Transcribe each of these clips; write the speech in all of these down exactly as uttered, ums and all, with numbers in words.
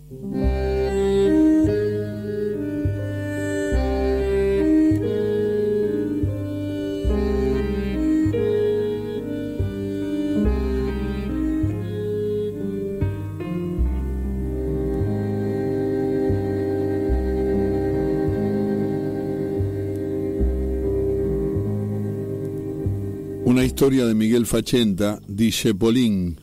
Una historia de Miguel Fachenta, dice Polín.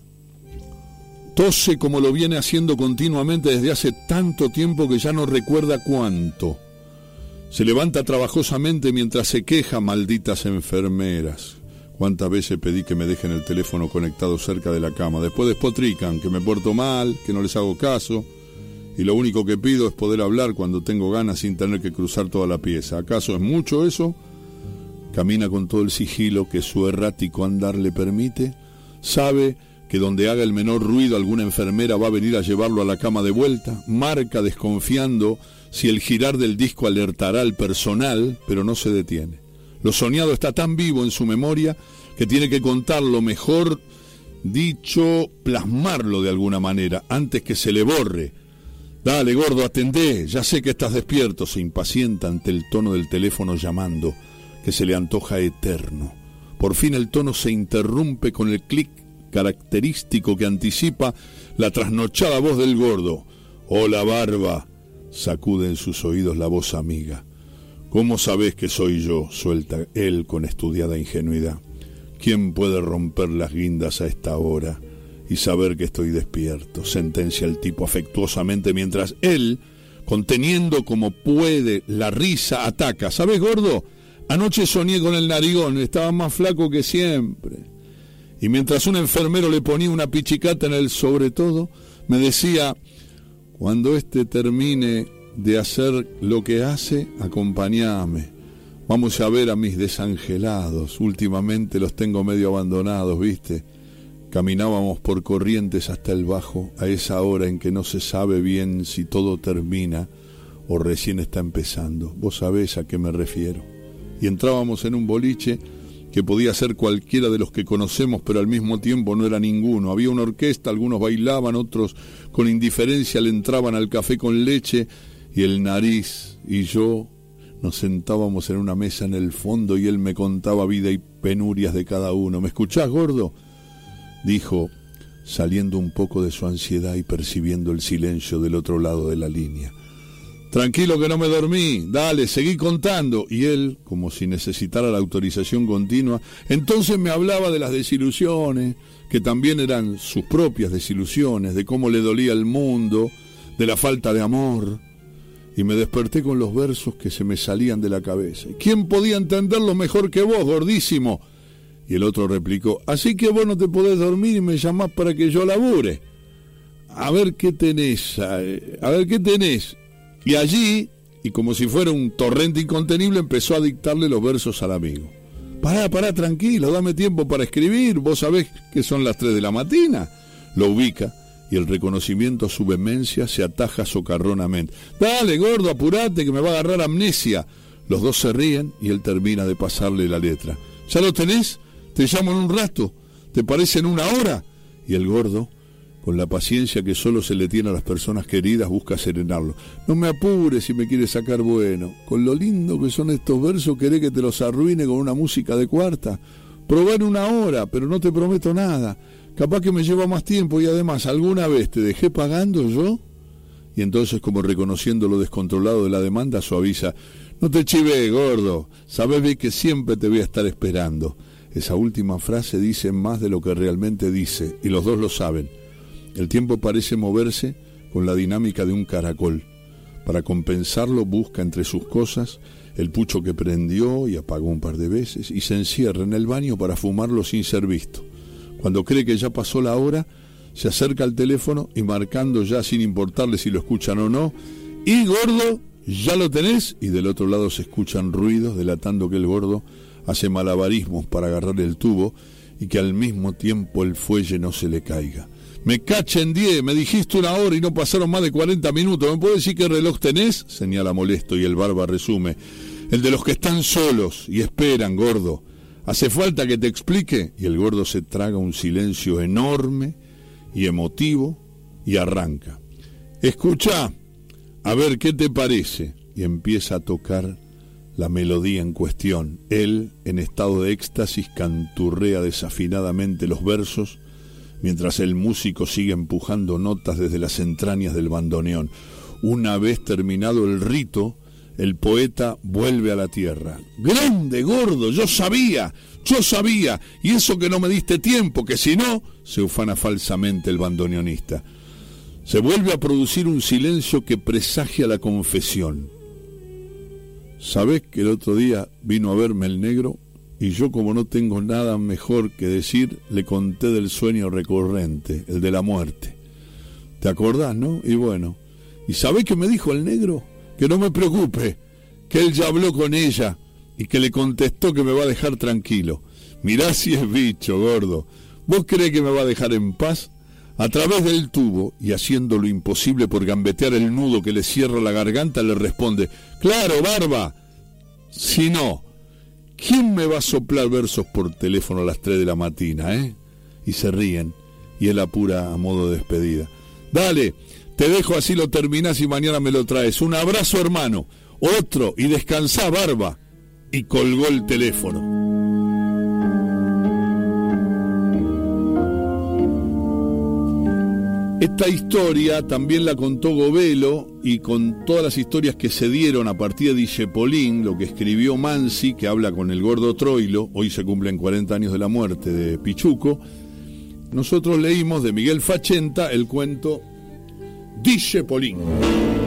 Tose como lo viene haciendo continuamente desde hace tanto tiempo que ya no recuerda cuánto. Se levanta trabajosamente mientras se queja, malditas enfermeras. Cuántas veces pedí que me dejen el teléfono conectado cerca de la cama. Después despotrican, que me porto mal, que no les hago caso. Y lo único que pido es poder hablar cuando tengo ganas sin tener que cruzar toda la pieza. ¿Acaso es mucho eso? Camina con todo el sigilo que su errático andar le permite. Sabe que donde haga el menor ruido alguna enfermera va a venir a llevarlo a la cama de vuelta. Marca desconfiando si el girar del disco alertará al personal, pero no se detiene. Lo soñado está tan vivo en su memoria que tiene que contarlo, mejor dicho, plasmarlo de alguna manera, antes que se le borre. Dale, gordo, atendé, ya sé que estás despierto. Se impacienta ante el tono del teléfono llamando, que se le antoja eterno. Por fin el tono se interrumpe con el clic característico que anticipa la trasnochada voz del gordo. «Hola, Barba», sacude en sus oídos la voz amiga. «¿Cómo sabés que soy yo?», suelta él con estudiada ingenuidad. «¿Quién puede romper las guindas a esta hora y saber que estoy despierto?», sentencia el tipo afectuosamente mientras él, conteniendo como puede la risa, ataca. «¿Sabés, gordo? Anoche soñé con el narigón, estaba más flaco que siempre». Y mientras un enfermero le ponía una pichicata en el sobre todo, me decía: «Cuando este termine de hacer lo que hace, acompáñame. Vamos a ver a mis desangelados. Últimamente los tengo medio abandonados, ¿viste?». Caminábamos por Corrientes hasta el Bajo, a esa hora en que no se sabe bien si todo termina o recién está empezando. Vos sabés a qué me refiero. Y entrábamos en un boliche que podía ser cualquiera de los que conocemos, pero al mismo tiempo no era ninguno. Había una orquesta, algunos bailaban, otros con indiferencia le entraban al café con leche, y el Nariz y yo nos sentábamos en una mesa en el fondo y él me contaba vida y penurias de cada uno. «¿Me escuchás, gordo?», dijo, saliendo un poco de su ansiedad y percibiendo el silencio del otro lado de la línea. «Tranquilo que no me dormí, dale, seguí contando». Y él, como si necesitara la autorización continua, entonces me hablaba de las desilusiones, que también eran sus propias desilusiones, de cómo le dolía el mundo, de la falta de amor. Y me desperté con los versos que se me salían de la cabeza. «¿Quién podía entenderlo mejor que vos, gordísimo?». Y el otro replicó: «Así que vos no te podés dormir y me llamás para que yo labure. A ver qué tenés, a ver qué tenés». Y allí, y como si fuera un torrente incontenible, empezó a dictarle los versos al amigo. «Pará, pará, tranquilo, dame tiempo para escribir, vos sabés que son las tres de la mañana». Lo ubica, y el reconocimiento a su vehemencia se ataja socarronamente. «Dale, gordo, apurate, que me va a agarrar amnesia». Los dos se ríen, y él termina de pasarle la letra. «¿Ya lo tenés? Te llamo en un rato. ¿Te parece en una hora?». Y el gordo, con la paciencia que solo se le tiene a las personas queridas, busca serenarlo. «No me apures si me quieres sacar bueno. Con lo lindo que son estos versos, ¿querés que te los arruine con una música de cuarta? Probá en una hora, pero no te prometo nada. Capaz que me lleva más tiempo y además, ¿alguna vez te dejé pagando yo?». Y entonces, como reconociendo lo descontrolado de la demanda, suaviza: «No te chivé, gordo. Sabés bien que siempre te voy a estar esperando». Esa última frase dice más de lo que realmente dice, y los dos lo saben. El tiempo parece moverse con la dinámica de un caracol. Para compensarlo, busca entre sus cosas el pucho que prendió y apagó un par de veces, y se encierra en el baño para fumarlo sin ser visto. Cuando cree que ya pasó la hora, se acerca al teléfono y, marcando ya sin importarle si lo escuchan o no: «Y, gordo, ¿ya lo tenés?». Y del otro lado se escuchan ruidos delatando que el gordo hace malabarismos para agarrar el tubo y que al mismo tiempo el fuelle no se le caiga. «Me cachen diez, me dijiste una hora y no pasaron más de cuarenta minutos. ¿Me puedes decir qué reloj tenés?», señala molesto, y el Barba resume: «El de los que están solos y esperan, gordo. ¿Hace falta que te explique?». Y el gordo se traga un silencio enorme y emotivo y arranca: Escucha, a ver qué te parece. Y empieza a tocar la melodía en cuestión. Él, en estado de éxtasis, canturrea desafinadamente los versos, mientras el músico sigue empujando notas desde las entrañas del bandoneón. Una vez terminado el rito, el poeta vuelve a la tierra. ¡Grande, gordo! ¡Yo sabía! ¡Yo sabía! Y eso que no me diste tiempo, que si no... se ufana falsamente el bandoneonista. Se vuelve a producir un silencio que presagia la confesión. ¿Sabés que el otro día vino a verme el negro? Y yo, como no tengo nada mejor que decir, le conté del sueño recurrente, el de la muerte. ¿Te acordás, no? Y bueno, ¿y sabés qué me dijo el negro? Que no me preocupe, que él ya habló con ella y que le contestó que me va a dejar tranquilo. Mirá si es bicho, gordo. ¿Vos creés que me va a dejar en paz? A través del tubo, y haciendo lo imposible por gambetear el nudo que le cierra la garganta, le responde: claro, barba. Si no, ¿quién me va a soplar versos por teléfono a las tres de la mañana, eh? Y se ríen, y él apura a modo de despedida. Dale, te dejo, así lo terminás y mañana me lo traes. Un abrazo, hermano. Otro, y descansá, barba. Y colgó el teléfono. Esta historia también la contó Govelo, y con todas las historias que se dieron a partir de Dijepolín, lo que escribió Mansi, que habla con el gordo Troilo, hoy se cumplen cuarenta años de la muerte de Pichuco, nosotros leímos de Miguel Facenta el cuento Dijepolín.